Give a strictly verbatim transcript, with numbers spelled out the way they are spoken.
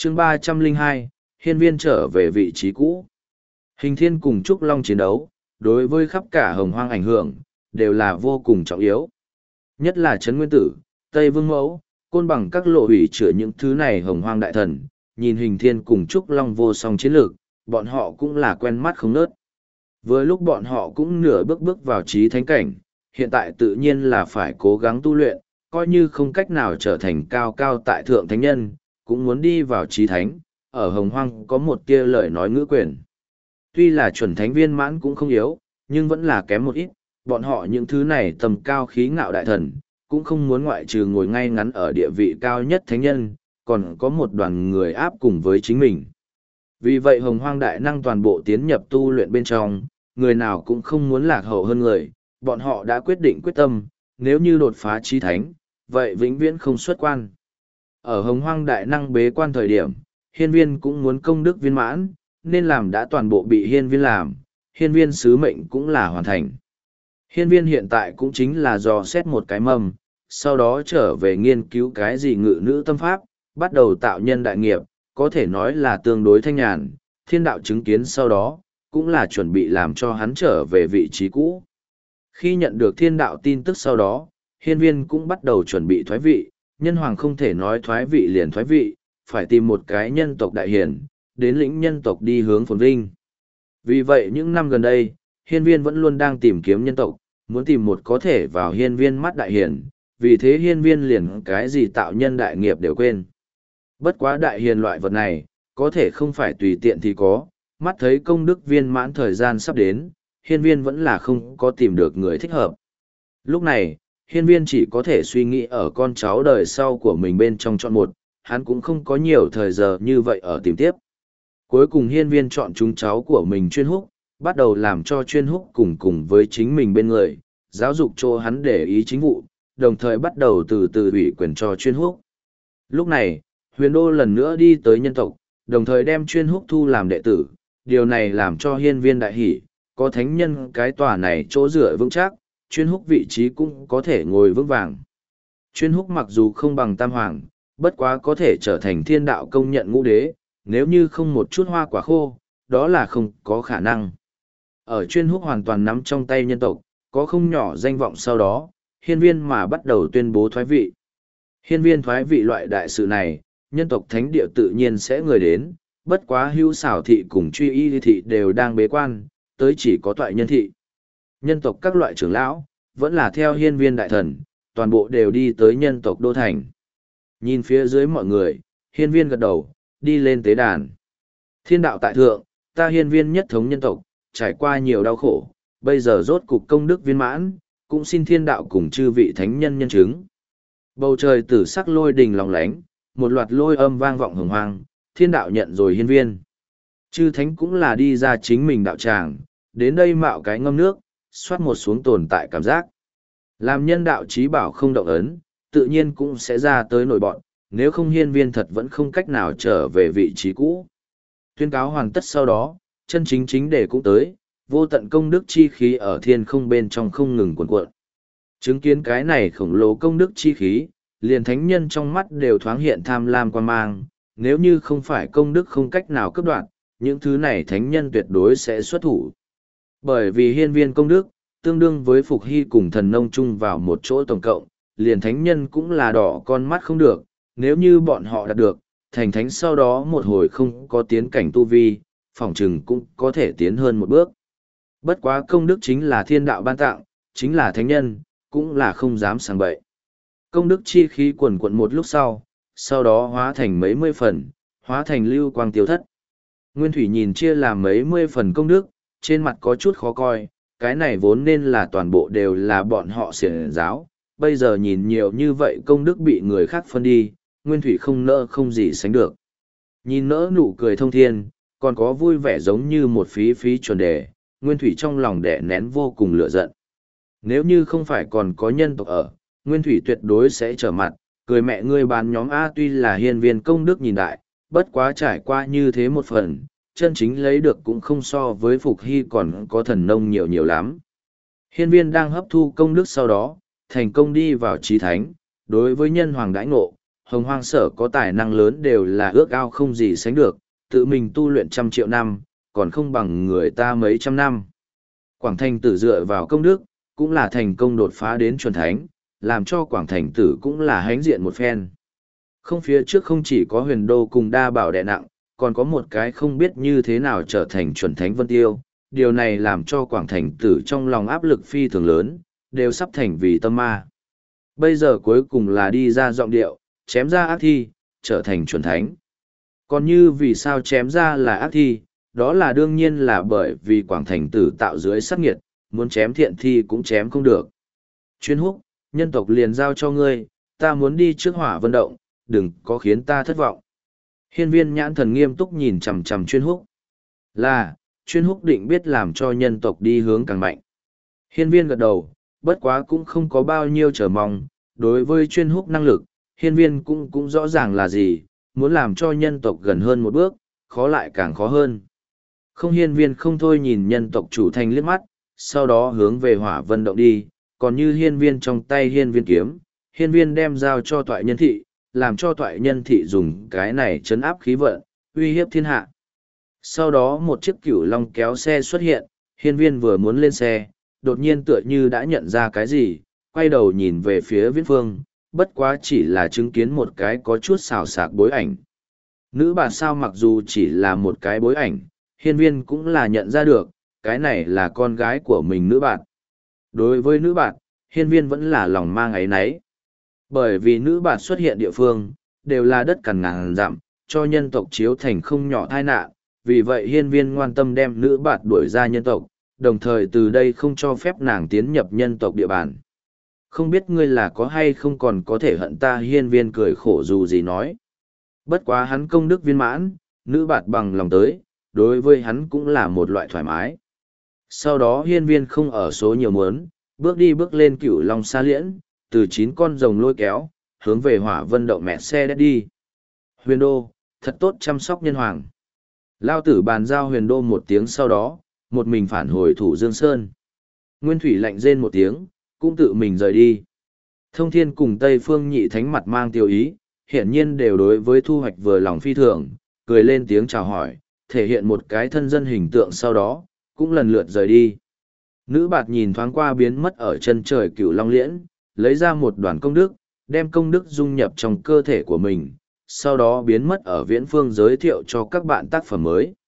chương ba trăm lẻ hai, hiên viên trở về vị trí cũ. Hình thiên cùng Trúc Long chiến đấu, đối với khắp cả hồng hoang ảnh hưởng, đều là vô cùng trọng yếu. Nhất là Trấn Nguyên Tử, Tây Vương Mẫu, Côn Bằng các lộ hủy chữa những thứ này hồng hoang đại thần, nhìn hình thiên cùng Trúc Long vô song chiến lược, bọn họ cũng là quen mắt không nớt. Với lúc bọn họ cũng nửa bước bước vào trí thánh cảnh, hiện tại tự nhiên là phải cố gắng tu luyện, coi như không cách nào trở thành cao cao tại thượng thánh nhân, cũng muốn đi vào trí thánh, ở hồng hoang có một tia lời nói ngữ quyền. Tuy là chuẩn thánh viên mãn cũng không yếu, nhưng vẫn là kém một ít, bọn họ những thứ này tầm cao khí ngạo đại thần, cũng không muốn ngoại trừ ngồi ngay ngắn ở địa vị cao nhất thánh nhân, còn có một đoàn người áp cùng với chính mình. Vì vậy hồng hoang đại năng toàn bộ tiến nhập tu luyện bên trong, người nào cũng không muốn lạc hậu hơn người, bọn họ đã quyết định quyết tâm, nếu như đột phá trí thánh, vậy vĩnh viễn không xuất quan. Ở hồng hoang đại năng bế quan thời điểm, hiên viên cũng muốn công đức viên mãn, nên làm đã toàn bộ bị hiên viên làm, hiên viên sứ mệnh cũng là hoàn thành. Hiên viên hiện tại cũng chính là dò xét một cái mầm, sau đó trở về nghiên cứu cái gì ngự nữ tâm pháp, bắt đầu tạo nhân đại nghiệp, có thể nói là tương đối thanh nhàn, thiên đạo chứng kiến sau đó, cũng là chuẩn bị làm cho hắn trở về vị trí cũ. Khi nhận được thiên đạo tin tức sau đó, hiên viên cũng bắt đầu chuẩn bị thoái vị, nhân hoàng không thể nói thoái vị liền thoái vị, phải tìm một cái nhân tộc đại hiển, đến lĩnh nhân tộc đi hướng phồn vinh. Vì vậy những năm gần đây, hiên viên vẫn luôn đang tìm kiếm nhân tộc, muốn tìm một có thể vào hiên viên mắt đại hiển, vì thế hiên viên liền cái gì tạo nhân đại nghiệp đều quên. Bất quá đại hiền loại vật này, có thể không phải tùy tiện thì có, mắt thấy công đức viên mãn thời gian sắp đến, hiên viên vẫn là không có tìm được người thích hợp. Lúc này, hiên viên chỉ có thể suy nghĩ ở con cháu đời sau của mình bên trong chọn một, hắn cũng không có nhiều thời giờ như vậy ở tìm tiếp. Cuối cùng hiên viên chọn chúng cháu của mình chuyên húc, bắt đầu làm cho chuyên húc cùng cùng với chính mình bên người, giáo dục cho hắn để ý chính vụ, đồng thời bắt đầu từ từ ủy quyền cho chuyên húc. Lúc này, huyền đô lần nữa đi tới nhân tộc, đồng thời đem chuyên húc thu làm đệ tử, điều này làm cho hiên viên đại hỷ, có thánh nhân cái tòa này chỗ dựa vững chắc, chuyên húc vị trí cũng có thể ngồi vững vàng. Chuyên húc mặc dù không bằng tam hoàng, bất quá có thể trở thành thiên đạo công nhận ngũ đế, nếu như không một chút hoa quả khô, đó là không có khả năng. Ở chuyên húc hoàn toàn nắm trong tay nhân tộc, có không nhỏ danh vọng sau đó, hiên viên mà bắt đầu tuyên bố thoái vị. Hiên viên thoái vị loại đại sự này, nhân tộc thánh địa tự nhiên sẽ người đến, bất quá hữu xảo thị cùng truy y thị đều đang bế quan, tới chỉ có toại nhân thị. Nhân tộc các loại trưởng lão, vẫn là theo hiên viên đại thần, toàn bộ đều đi tới nhân tộc đô thành. Nhìn phía dưới mọi người, hiên viên gật đầu, đi lên tế đàn. Thiên đạo tại thượng, ta hiên viên nhất thống nhân tộc, trải qua nhiều đau khổ, bây giờ rốt cục công đức viên mãn, cũng xin thiên đạo cùng chư vị thánh nhân nhân chứng. Bầu trời tử sắc lôi đình lòng lánh, một loạt lôi âm vang vọng hồng hoang, thiên đạo nhận rồi hiên viên. Chư thánh cũng là đi ra chính mình đạo tràng, đến đây mạo cái ngâm nước, xoát một xuống tồn tại cảm giác. Làm nhân đạo trí bảo không động ấn, tự nhiên cũng sẽ ra tới nổi bọn, nếu không hiên viên thật vẫn không cách nào trở về vị trí cũ. Tuyên cáo hoàn tất sau đó, chân chính chính đề cũng tới, vô tận công đức chi khí ở thiên không bên trong không ngừng cuộn cuộn. Chứng kiến cái này khổng lồ công đức chi khí, liền thánh nhân trong mắt đều thoáng hiện tham lam quan mang, nếu như không phải công đức không cách nào cấp đoạn, những thứ này thánh nhân tuyệt đối sẽ xuất thủ. Bởi vì hiên viên công đức, tương đương với Phục Hy cùng thần nông chung vào một chỗ tổng cộng, liền thánh nhân cũng là đỏ con mắt không được, nếu như bọn họ đạt được, thành thánh sau đó một hồi không có tiến cảnh tu vi, phỏng chừng cũng có thể tiến hơn một bước. Bất quá công đức chính là thiên đạo ban tặng, chính là thánh nhân, cũng là không dám sang bậy. Công đức chi khí quần quận một lúc sau, sau đó hóa thành mấy mươi phần, hóa thành lưu quang tiêu thất. Nguyên Thủy nhìn chia làm mấy mươi phần công đức, trên mặt có chút khó coi, cái này vốn nên là toàn bộ đều là bọn họ xiển giáo, bây giờ nhìn nhiều như vậy công đức bị người khác phân đi, Nguyên Thủy không nỡ không gì sánh được. Nhìn nỡ nụ cười thông thiên, còn có vui vẻ giống như một phí phí chuẩn đề, Nguyên Thủy trong lòng đẻ nén vô cùng lửa giận. Nếu như không phải còn có nhân tộc ở, Nguyên Thủy tuyệt đối sẽ trở mặt, cười mẹ ngươi bán nhóm A tuy là hiên viên công đức nhìn đại, bất quá trải qua như thế một phần, chân chính lấy được cũng không so với Phục Hy còn có thần nông nhiều nhiều lắm. Hiên viên đang hấp thu công đức sau đó, thành công đi vào trí thánh, đối với nhân hoàng đãi ngộ, hồng hoang sở có tài năng lớn đều là ước ao không gì sánh được, tự mình tu luyện trăm triệu năm, còn không bằng người ta mấy trăm năm. Quảng Thành Tử dựa vào công đức, cũng là thành công đột phá đến chuẩn thánh, làm cho Quảng Thành Tử cũng là hãnh diện một phen. Không, phía trước không chỉ có huyền đô cùng đa bảo đè nặng, còn có một cái không biết như thế nào trở thành chuẩn thánh Vân Tiêu. Điều này làm cho Quảng Thành Tử trong lòng áp lực phi thường lớn, đều sắp thành vì tâm ma. Bây giờ cuối cùng là đi ra giọng điệu, chém ra ác thi, trở thành chuẩn thánh. Còn như vì sao chém ra là ác thi, đó là đương nhiên là bởi vì Quảng Thành Tử tạo dưới sát nghiệt, muốn chém thiện thi cũng chém không được. Chuyên húc, nhân tộc liền giao cho ngươi, ta muốn đi trước hỏa vận động, đừng có khiến ta thất vọng. Hiên viên nhãn thần nghiêm túc nhìn chằm chằm chuyên húc. Là, chuyên húc định biết làm cho nhân tộc đi hướng càng mạnh. Hiên viên gật đầu, bất quá cũng không có bao nhiêu chờ mong, đối với chuyên húc năng lực, hiên viên cũng cũng rõ ràng là gì, muốn làm cho nhân tộc gần hơn một bước, khó lại càng khó hơn. Không, hiên viên không thôi nhìn nhân tộc chủ thành liếc mắt, sau đó hướng về hỏa vân động đi, còn như hiên viên trong tay hiên viên kiếm, hiên viên đem giao cho toại nhân thị, làm cho toại nhân thị dùng cái này chấn áp khí vận, uy hiếp thiên hạ. Sau đó một chiếc cửu long kéo xe xuất hiện, hiên viên vừa muốn lên xe, đột nhiên tựa như đã nhận ra cái gì, quay đầu nhìn về phía viễn phương, bất quá chỉ là chứng kiến một cái có chút xào xạc bối ảnh. Nữ bà sao mặc dù chỉ là một cái bối ảnh, hiên viên cũng là nhận ra được, cái này là con gái của mình nữ bạn. Đối với nữ bạn, hiên viên vẫn là lòng mang áy náy. Bởi vì nữ bạn xuất hiện địa phương, đều là đất cằn ngàn dặm, cho nhân tộc chiếu thành không nhỏ tai nạn, vì vậy hiên viên ngoan tâm đem nữ bạn đuổi ra nhân tộc, đồng thời từ đây không cho phép nàng tiến nhập nhân tộc địa bàn. Không biết ngươi là có hay không còn có thể hận ta, hiên viên cười khổ dù gì nói. Bất quá hắn công đức viên mãn, nữ bạn bằng lòng tới, đối với hắn cũng là một loại thoải mái. Sau đó hiên viên không ở số nhiều muốn, bước đi bước lên cửu long xa liễn, từ chín con rồng lôi kéo, hướng về hỏa vân động mẹ xe đất đi. Huyền đô, thật tốt chăm sóc nhân hoàng. Lao tử bàn giao huyền đô một tiếng sau đó, một mình phản hồi thủ Dương Sơn. Nguyên Thủy lạnh rên một tiếng, cũng tự mình rời đi. Thông Thiên cùng Tây Phương Nhị Thánh mặt mang tiêu ý, hiển nhiên đều đối với thu hoạch vừa lòng phi thường, cười lên tiếng chào hỏi, thể hiện một cái thân dân hình tượng sau đó, cũng lần lượt rời đi. Nữ bạt nhìn thoáng qua biến mất ở chân trời cửu long liễn, lấy ra một đoàn công đức, đem công đức dung nhập trong cơ thể của mình, sau đó biến mất ở viễn phương giới thiệu cho các bạn tác phẩm mới.